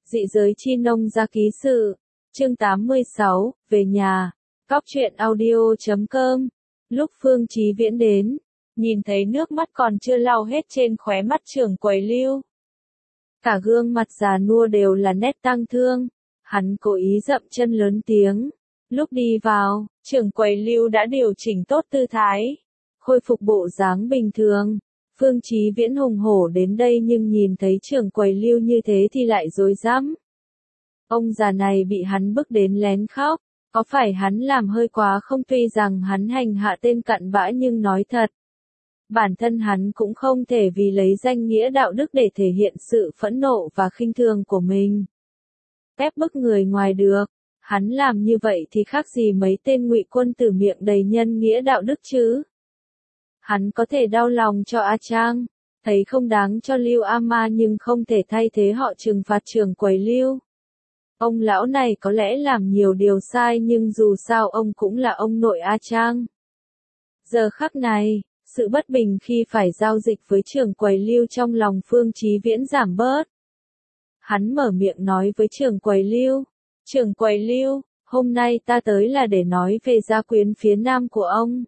Dị giới chi nông gia ký sự. Chương 86, về nhà. Cóc truyện audio.com. Lúc Phương Chí Viễn đến, nhìn thấy nước mắt còn chưa lau hết trên khóe mắt trưởng quầy Lưu. Cả gương mặt già nua đều là nét tang thương. Hắn cố ý dậm chân lớn tiếng. Lúc đi vào, trưởng quầy Lưu đã điều chỉnh tốt tư thái, khôi phục bộ dáng bình thường. Phương Chí Viễn hùng hổ đến đây nhưng nhìn thấy trưởng quầy Lưu như thế thì lại rối rắm. Ông già này bị hắn bức đến lén khóc, có phải hắn làm hơi quá không? Tuy rằng hắn hành hạ tên cặn bã nhưng nói thật, bản thân hắn cũng không thể vì lấy danh nghĩa đạo đức để thể hiện sự phẫn nộ và khinh thường của mình. Ép bức người ngoài được, hắn làm như vậy thì khác gì mấy tên ngụy quân tử miệng đầy nhân nghĩa đạo đức chứ. Hắn có thể đau lòng cho A Trang, thấy không đáng cho Lưu A Ma nhưng không thể thay thế họ trừng phạt trưởng quầy Lưu. Ông lão này có lẽ làm nhiều điều sai nhưng dù sao ông cũng là ông nội A Trang. Giờ khắc này, sự bất bình khi phải giao dịch với trưởng quầy Lưu trong lòng Phương Chí Viễn giảm bớt. Hắn mở miệng nói với trưởng quầy Lưu, trưởng quầy Lưu, hôm nay ta tới là để nói về gia quyến phía nam của ông.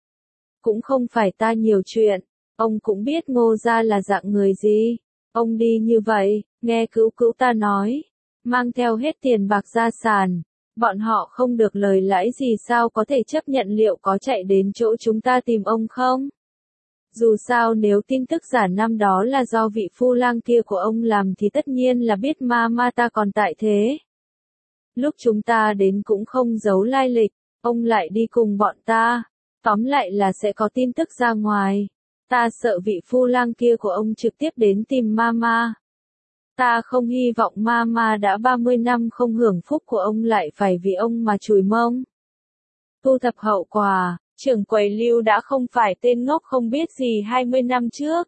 Cũng không phải ta nhiều chuyện, ông cũng biết Ngô gia là dạng người gì. Ông đi như vậy, nghe cữu cữu ta nói, mang theo hết tiền bạc gia sản, bọn họ không được lời lãi gì sao có thể chấp nhận, liệu có chạy đến chỗ chúng ta tìm ông không? Dù sao nếu tin tức giả năm đó là do vị phu lang kia của ông làm thì tất nhiên là biết ma ta còn tại thế. Lúc chúng ta đến cũng không giấu lai lịch, ông lại đi cùng bọn ta, tóm lại là sẽ có tin tức ra ngoài. Ta sợ vị phu lang kia của ông trực tiếp đến tìm ma. Ta không hy vọng ma đã 30 năm không hưởng phúc của ông lại phải vì ông mà chùi mông. Thu thập hậu quả, trưởng quầy Lưu đã không phải tên ngốc không biết gì 20 năm trước.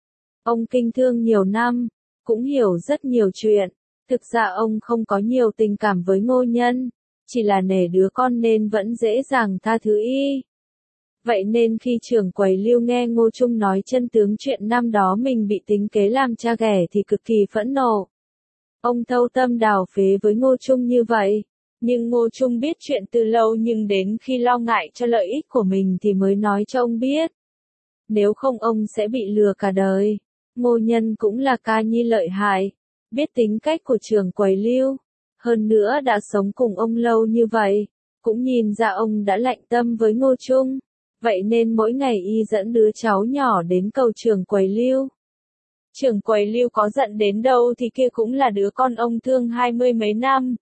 Ông kinh thương nhiều năm, cũng hiểu rất nhiều chuyện. Thực ra ông không có nhiều tình cảm với Ngô Nhân, chỉ là nể đứa con nên vẫn dễ dàng tha thứ y. Vậy nên khi trưởng quầy Lưu nghe Ngô Trung nói chân tướng chuyện năm đó mình bị tính kế làm cha ghẻ thì cực kỳ phẫn nộ. Ông thâu tâm đào phế với Ngô Trung như vậy, nhưng Ngô Trung biết chuyện từ lâu nhưng đến khi lo ngại cho lợi ích của mình thì mới nói cho ông biết. Nếu không ông sẽ bị lừa cả đời. Ngô Nhân cũng là ca nhi lợi hại, biết tính cách của trưởng quầy Lưu, hơn nữa đã sống cùng ông lâu như vậy, cũng nhìn ra ông đã lạnh tâm với Ngô Trung. Vậy nên mỗi ngày y dẫn đứa cháu nhỏ đến cầu trưởng quầy Lưu. Trưởng quầy Lưu có giận đến đâu thì kia cũng là đứa con ông thương 20 mấy năm.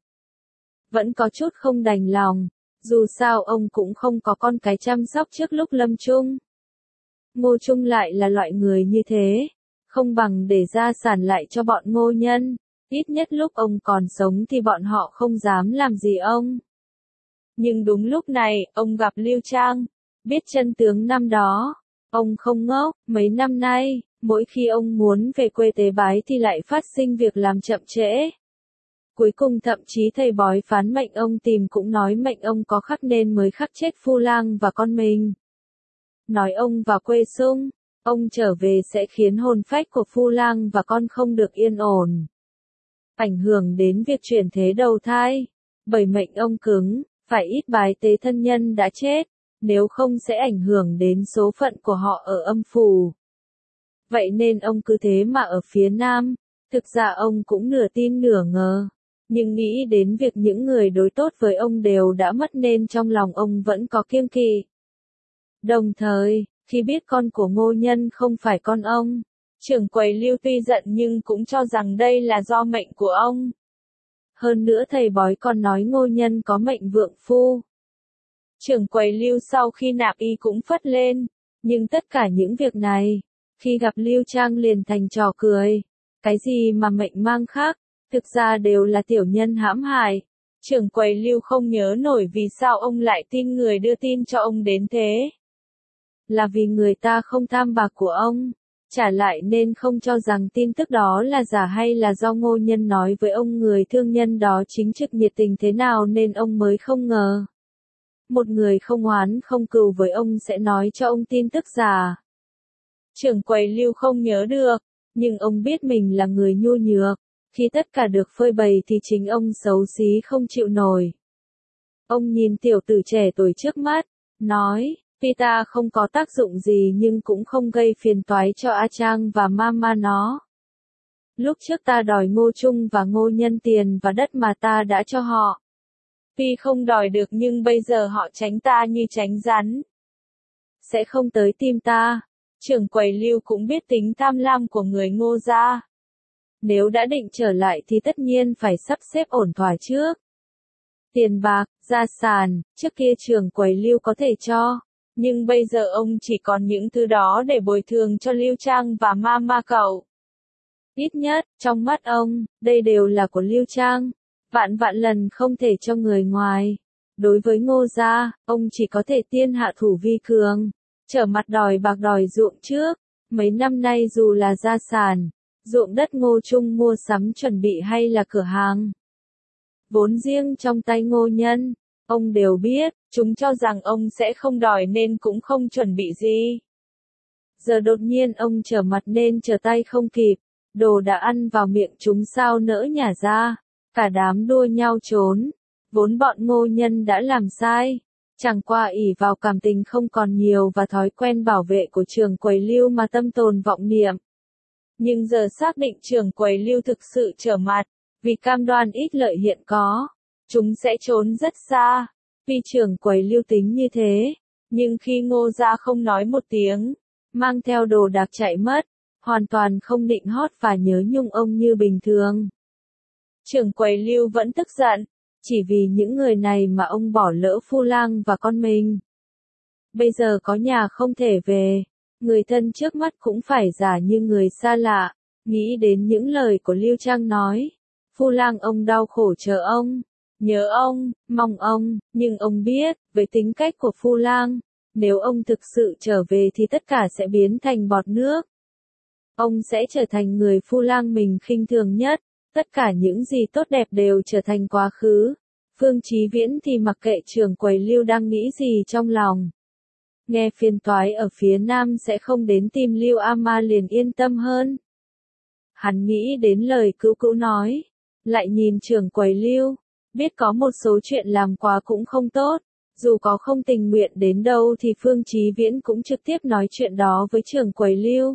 Vẫn có chút không đành lòng, dù sao ông cũng không có con cái chăm sóc trước lúc lâm chung. Ngô Trung lại là loại người như thế, không bằng để gia sản lại cho bọn Ngô Nhân, ít nhất lúc ông còn sống thì bọn họ không dám làm gì ông. Nhưng đúng lúc này, ông gặp Lưu Trang. Biết chân tướng năm đó, ông không ngốc, mấy năm nay, mỗi khi ông muốn về quê tế bái thì lại phát sinh việc làm chậm trễ. Cuối cùng thậm chí thầy bói phán mệnh ông tìm cũng nói mệnh ông có khắc nên mới khắc chết phu lang và con mình. Nói ông vào quê sung, ông trở về sẽ khiến hồn phách của phu lang và con không được yên ổn. Ảnh hưởng đến việc chuyển thế đầu thai, bởi mệnh ông cứng, phải ít bái tế thân nhân đã chết. Nếu không sẽ ảnh hưởng đến số phận của họ ở âm phủ. Vậy nên ông cứ thế mà ở phía nam, thực ra ông cũng nửa tin nửa ngờ. Nhưng nghĩ đến việc những người đối tốt với ông đều đã mất nên trong lòng ông vẫn có kiêng kỵ. Đồng thời, khi biết con của Ngô Nhân không phải con ông, trưởng quầy Lưu tuy giận nhưng cũng cho rằng đây là do mệnh của ông. Hơn nữa thầy bói còn nói Ngô Nhân có mệnh vượng phu. Trưởng quầy Lưu sau khi nạp y cũng phất lên, nhưng tất cả những việc này, khi gặp Lưu Trang liền thành trò cười. Cái gì mà mệnh mang khác, thực ra đều là tiểu nhân hãm hại. Trưởng quầy Lưu không nhớ nổi vì sao ông lại tin người đưa tin cho ông đến thế. Là vì người ta không tham bạc của ông, trả lại nên không cho rằng tin tức đó là giả, hay là do Ngô Nhân nói với ông người thương nhân đó chính trực nhiệt tình thế nào nên ông mới không ngờ. Một người không oán không cừu với ông sẽ nói cho ông tin tức giả. Trưởng quầy Lưu không nhớ được, nhưng ông biết mình là người nhu nhược, Khi tất cả được phơi bày thì chính ông xấu xí không chịu nổi. Ông nhìn tiểu tử trẻ tuổi trước mắt, nói, Pita không có tác dụng gì nhưng cũng không gây phiền toái cho A Trang và Mama nó. Lúc trước ta đòi Ngô Trung và Ngô Nhân tiền và đất mà ta đã cho họ. Tuy không đòi được nhưng bây giờ họ tránh ta như tránh rắn. Sẽ không tới tim ta. Trưởng quầy Lưu cũng biết tính tham lam của người Ngô gia. Nếu đã định trở lại thì tất nhiên phải sắp xếp ổn thỏa trước. Tiền bạc, gia sản, trước kia trưởng quầy Lưu có thể cho. Nhưng bây giờ ông chỉ còn những thứ đó để bồi thường cho Lưu Trang và Mama cậu. Ít nhất, trong mắt ông, đây đều là của Lưu Trang. Vạn vạn lần không thể cho người ngoài. Đối với Ngô gia, ông chỉ có thể tiên hạ thủ vi cường. Trở mặt đòi bạc đòi ruộng trước. Mấy năm nay dù là gia sản, ruộng đất Ngô Trung mua sắm chuẩn bị hay là cửa hàng vốn riêng trong tay Ngô Nhân, ông đều biết, chúng cho rằng ông sẽ không đòi nên cũng không chuẩn bị gì. Giờ đột nhiên ông trở mặt nên trở tay không kịp, đồ đã ăn vào miệng chúng sao nỡ nhả ra, cả đám đua nhau trốn, vốn bọn Ngô Nhân đã làm sai, chẳng qua ỷ vào cảm tình không còn nhiều và thói quen bảo vệ của trưởng quầy Lưu mà tâm tồn vọng niệm. Nhưng giờ xác định trưởng quầy Lưu thực sự trở mặt, vì cam đoan ít lợi hiện có, chúng sẽ trốn rất xa. Vì trưởng quầy Lưu tính như thế, nhưng khi Ngô gia không nói một tiếng, mang theo đồ đạc chạy mất, hoàn toàn không định hót và nhớ nhung ông như bình thường. Trưởng quầy Lưu vẫn tức giận, chỉ vì những người này mà ông bỏ lỡ Phu Lang và con mình. Bây giờ có nhà không thể về, người thân trước mắt cũng phải giả như người xa lạ, nghĩ đến những lời của Lưu Trang nói. Phu Lang ông đau khổ chờ ông, nhớ ông, mong ông, nhưng ông biết, với tính cách của Phu Lang, nếu ông thực sự trở về thì tất cả sẽ biến thành bọt nước. Ông sẽ trở thành người Phu Lang mình khinh thường nhất, tất cả những gì tốt đẹp đều trở thành quá khứ. Phương Chí Viễn thì mặc kệ trưởng quầy Lưu đang nghĩ gì trong lòng. Nghe phiền toái ở phía Nam sẽ không đến tìm Lưu Ama liền yên tâm hơn. Hắn nghĩ đến lời cữu cữu nói, lại nhìn trưởng quầy Lưu, biết có một số chuyện làm quá cũng không tốt, dù có không tình nguyện đến đâu thì Phương Chí Viễn cũng trực tiếp nói chuyện đó với trưởng quầy Lưu.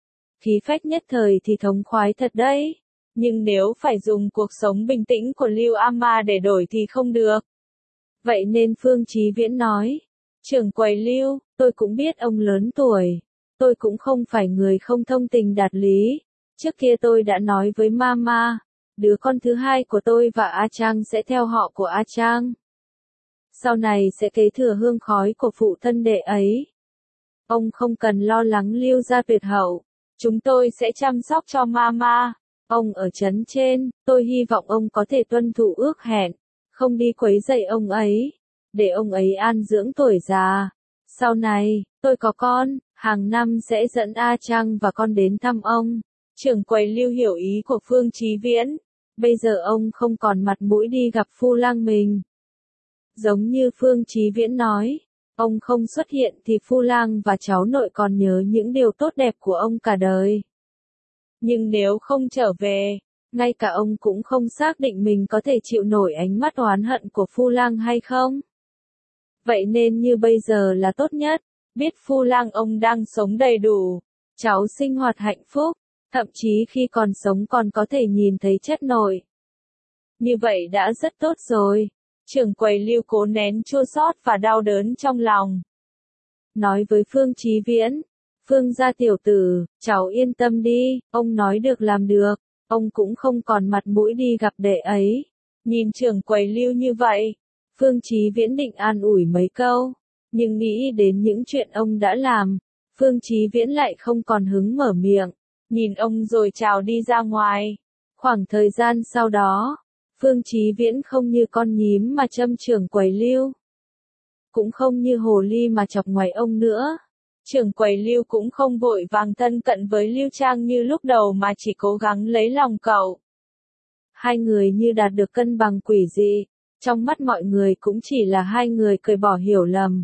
Khí phách nhất thời thì thống khoái thật đấy, nhưng nếu phải dùng cuộc sống bình tĩnh của Lưu Ama để đổi thì không được. Vậy nên Phương Chí Viễn nói, trưởng quầy Lưu, tôi cũng biết ông lớn tuổi, tôi cũng không phải người không thông tình đạt lý, trước kia tôi đã nói với Mama, đứa con thứ hai của tôi và A Trang sẽ theo họ của A Trang. Sau này sẽ kế thừa hương khói của phụ thân đệ ấy. Ông không cần lo lắng Lưu gia tuyệt hậu, chúng tôi sẽ chăm sóc cho Mama. Ông ở trấn trên, tôi hy vọng ông có thể tuân thủ ước hẹn, không đi quấy rầy ông ấy, để ông ấy an dưỡng tuổi già. Sau này, tôi có con, hàng năm sẽ dẫn A Trang và con đến thăm ông. Trưởng quầy Lưu hiểu ý của Phương Chí Viễn. Bây giờ ông không còn mặt mũi đi gặp Phu Lang mình. Giống như Phương Chí Viễn nói, ông không xuất hiện thì Phu Lang và cháu nội còn nhớ những điều tốt đẹp của ông cả đời. Nhưng nếu không trở về, ngay cả ông cũng không xác định mình có thể chịu nổi ánh mắt oán hận của Phu Lang hay không. Vậy nên như bây giờ là tốt nhất, biết Phu Lang ông đang sống đầy đủ, cháu sinh hoạt hạnh phúc, thậm chí khi còn sống còn có thể nhìn thấy chất nội. Như vậy đã rất tốt rồi. Trưởng quầy Lưu cố nén chua xót và đau đớn trong lòng. Nói với Phương Chí Viễn, Phương gia tiểu tử, cháu yên tâm đi, ông nói được làm được, ông cũng không còn mặt mũi đi gặp đệ ấy. Nhìn trưởng quầy Lưu như vậy, Phương Chí Viễn định an ủi mấy câu, nhưng nghĩ đến những chuyện ông đã làm, Phương Chí Viễn lại không còn hứng mở miệng, nhìn ông rồi chào đi ra ngoài. Khoảng thời gian sau đó, Phương Chí Viễn không như con nhím mà châm trưởng quầy Lưu, cũng không như hồ ly mà chọc ngoáy ông nữa. Trưởng quầy Lưu cũng không vội vàng thân cận với Lưu Trang như lúc đầu mà chỉ cố gắng lấy lòng cậu. Hai người như đạt được cân bằng quỷ dị, trong mắt mọi người cũng chỉ là hai người cười bỏ hiểu lầm.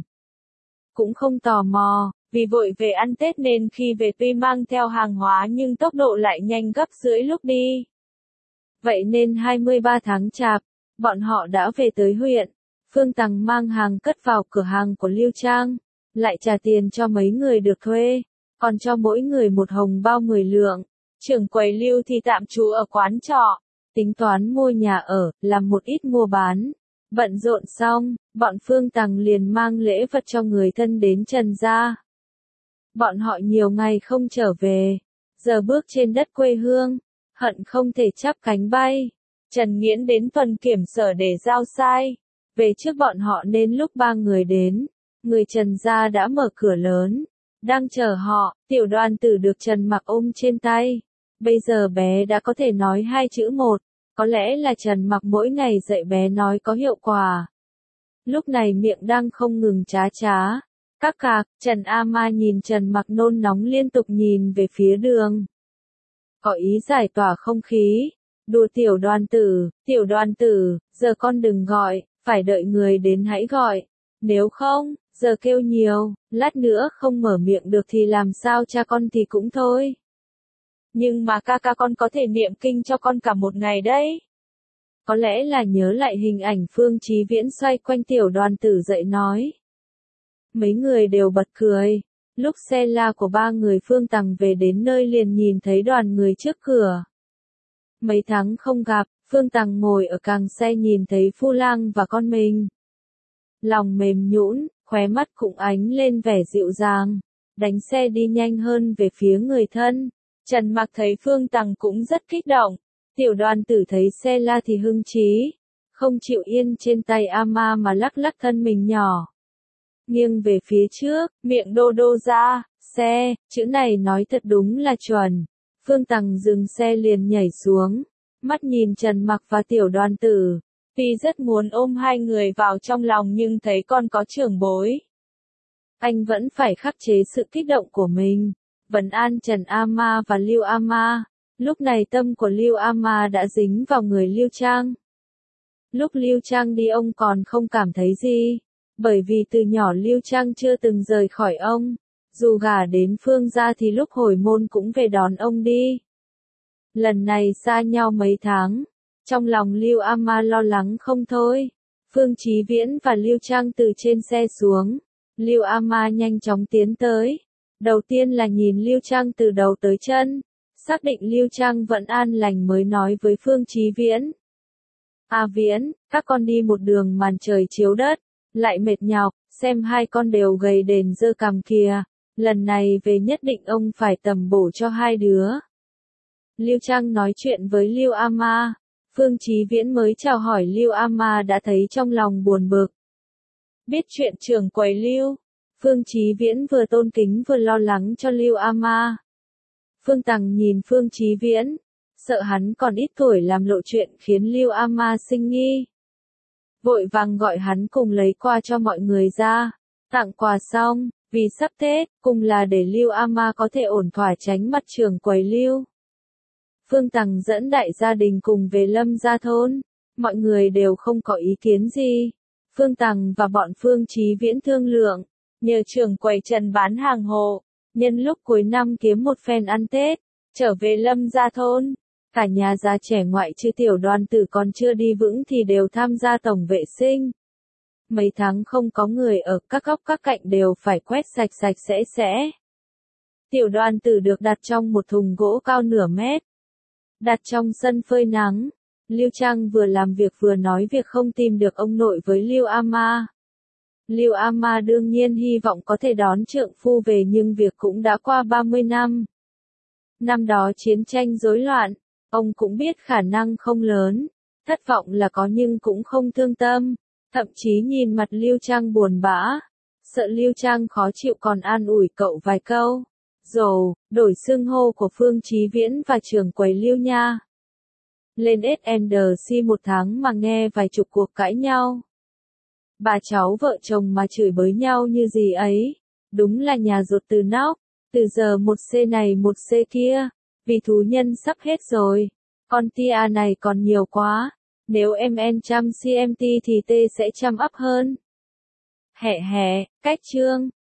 Cũng không tò mò, vì vội về ăn Tết nên khi về tuy mang theo hàng hóa nhưng tốc độ lại nhanh gấp rưỡi lúc đi. Vậy nên 23 tháng Chạp, bọn họ đã về tới huyện. Phương Tằng mang hàng cất vào cửa hàng của Lưu Trang, lại trả tiền cho mấy người được thuê, còn cho mỗi người một hồng bao 10 lượng. Trưởng quầy Lưu thì tạm trú ở quán trọ, tính toán mua nhà ở, làm một ít mua bán. Bận rộn xong, bọn Phương Tằng liền mang lễ vật cho người thân đến Trần gia. Bọn họ nhiều ngày không trở về, giờ bước trên đất quê hương, hận không thể chắp cánh bay. Trần Nghiễn đến tuần kiểm sở để giao sai. Về trước bọn họ nên lúc ba người đến, người Trần gia đã mở cửa lớn, đang chờ họ. Tiểu Đoàn Tử được Trần Mặc ôm trên tay. Bây giờ bé đã có thể nói 2 chữ một, có lẽ là Trần Mặc mỗi ngày dạy bé nói có hiệu quả. Lúc này miệng đang không ngừng chá chá. Các cạc, Trần A Ma nhìn Trần Mặc nôn nóng liên tục nhìn về phía đường. Có ý giải tỏa không khí. Đùa Tiểu Đoàn Tử, giờ con đừng gọi, phải đợi người đến hãy gọi. Nếu không, giờ kêu nhiều, lát nữa không mở miệng được thì làm sao cha con thì cũng thôi. Nhưng mà ca ca con có thể niệm kinh cho con cả một ngày đấy. Có lẽ là nhớ lại hình ảnh Phương Chí Viễn xoay quanh Tiểu Đoàn Tử dậy nói. Mấy người đều bật cười. Lúc xe la của ba người Phương Tằng về đến nơi liền nhìn thấy đoàn người trước cửa. Mấy tháng không gặp, Phương Tằng ngồi ở càng xe nhìn thấy Phu Lang và con mình. Lòng mềm nhũn, khóe mắt cũng ánh lên vẻ dịu dàng. Đánh xe đi nhanh hơn về phía người thân. Trần Mặc thấy Phương Tằng cũng rất kích động. Tiểu Đoàn Tử thấy xe la thì hưng chí. Không chịu yên trên tay ama mà lắc lắc thân mình nhỏ. Nghiêng về phía trước, miệng đô đô ra, xe, chữ này nói thật đúng là chuẩn. Phương Tằng dừng xe liền nhảy xuống, mắt nhìn Trần Mặc và Tiểu Đoàn Tử. Tuy rất muốn ôm hai người vào trong lòng nhưng thấy con có trưởng bối. Anh vẫn phải khắc chế sự kích động của mình. Vấn an Trần Ama và Lưu Ama. Lúc này tâm của Lưu Ama đã dính vào người Lưu Trang. Lúc Lưu Trang đi ông còn không cảm thấy gì. Bởi vì từ nhỏ Lưu Trang chưa từng rời khỏi ông. Dù gả đến Phương gia thì lúc hồi môn cũng về đón ông đi. Lần này xa nhau mấy tháng. Trong lòng Lưu Ama lo lắng không thôi. Phương Chí Viễn và Lưu Trang từ trên xe xuống. Lưu Ama nhanh chóng tiến tới. Đầu tiên là nhìn Lưu Trang từ đầu tới chân. Xác định Lưu Trang vẫn an lành mới nói với Phương Chí Viễn. À Viễn, các con đi một đường màn trời chiếu đất. Lại mệt nhọc, xem hai con đều gầy đền dơ cằm kìa. Lần này về nhất định ông phải tầm bổ cho hai đứa. Lưu Trang nói chuyện với Lưu Ama. Phương Chí Viễn mới chào hỏi Lưu Ama đã thấy trong lòng buồn bực. Biết chuyện trưởng quầy Lưu. Phương Chí Viễn vừa tôn kính vừa lo lắng cho Lưu Ama. Phương Tằng nhìn Phương Chí Viễn. Sợ hắn còn ít tuổi làm lộ chuyện khiến Lưu Ama sinh nghi. Vội vàng gọi hắn cùng lấy quà cho mọi người ra. Tặng quà xong, vì sắp Tết, cùng là để Lưu Ama có thể ổn thỏa tránh mặt trưởng quầy Lưu. Phương Tằng dẫn đại gia đình cùng về Lâm gia thôn. Mọi người đều không có ý kiến gì. Phương Tằng và bọn Phương Chí Viễn thương lượng. Nhờ trưởng quầy Trần bán hàng hộ. Nhân lúc cuối năm kiếm một phen ăn Tết. Trở về Lâm gia thôn. Cả nhà già trẻ ngoại trừ Tiểu Đoàn Tử còn chưa đi vững thì đều tham gia tổng vệ sinh. Mấy tháng không có người ở, các góc các cạnh đều phải quét sạch sạch sẽ. Tiểu Đoàn Tử được đặt trong một thùng gỗ cao nửa mét. Đặt trong sân phơi nắng. Lưu Trang vừa làm việc vừa nói việc không tìm được ông nội với Lưu Ama. Lưu Ama đương nhiên hy vọng có thể đón trượng phu về nhưng việc cũng đã qua 30 năm. Năm đó chiến tranh rối loạn. Ông cũng biết khả năng không lớn, thất vọng là có nhưng cũng không thương tâm, thậm chí nhìn mặt Lưu Trang buồn bã, sợ Lưu Trang khó chịu còn an ủi cậu vài câu. Rồi, đổi xưng hô của Phương Chí Viễn và trưởng quầy Lưu nha. Lên S&C một tháng mà nghe vài chục cuộc cãi nhau. Bà cháu vợ chồng mà chửi bới nhau như gì ấy, đúng là nhà rột từ nóc, từ giờ một C này một C kia. Vì thú nhân sắp hết rồi. Con tia này còn nhiều quá. Nếu MN chăm CMT thì T sẽ chăm ấp hơn. Cách chương.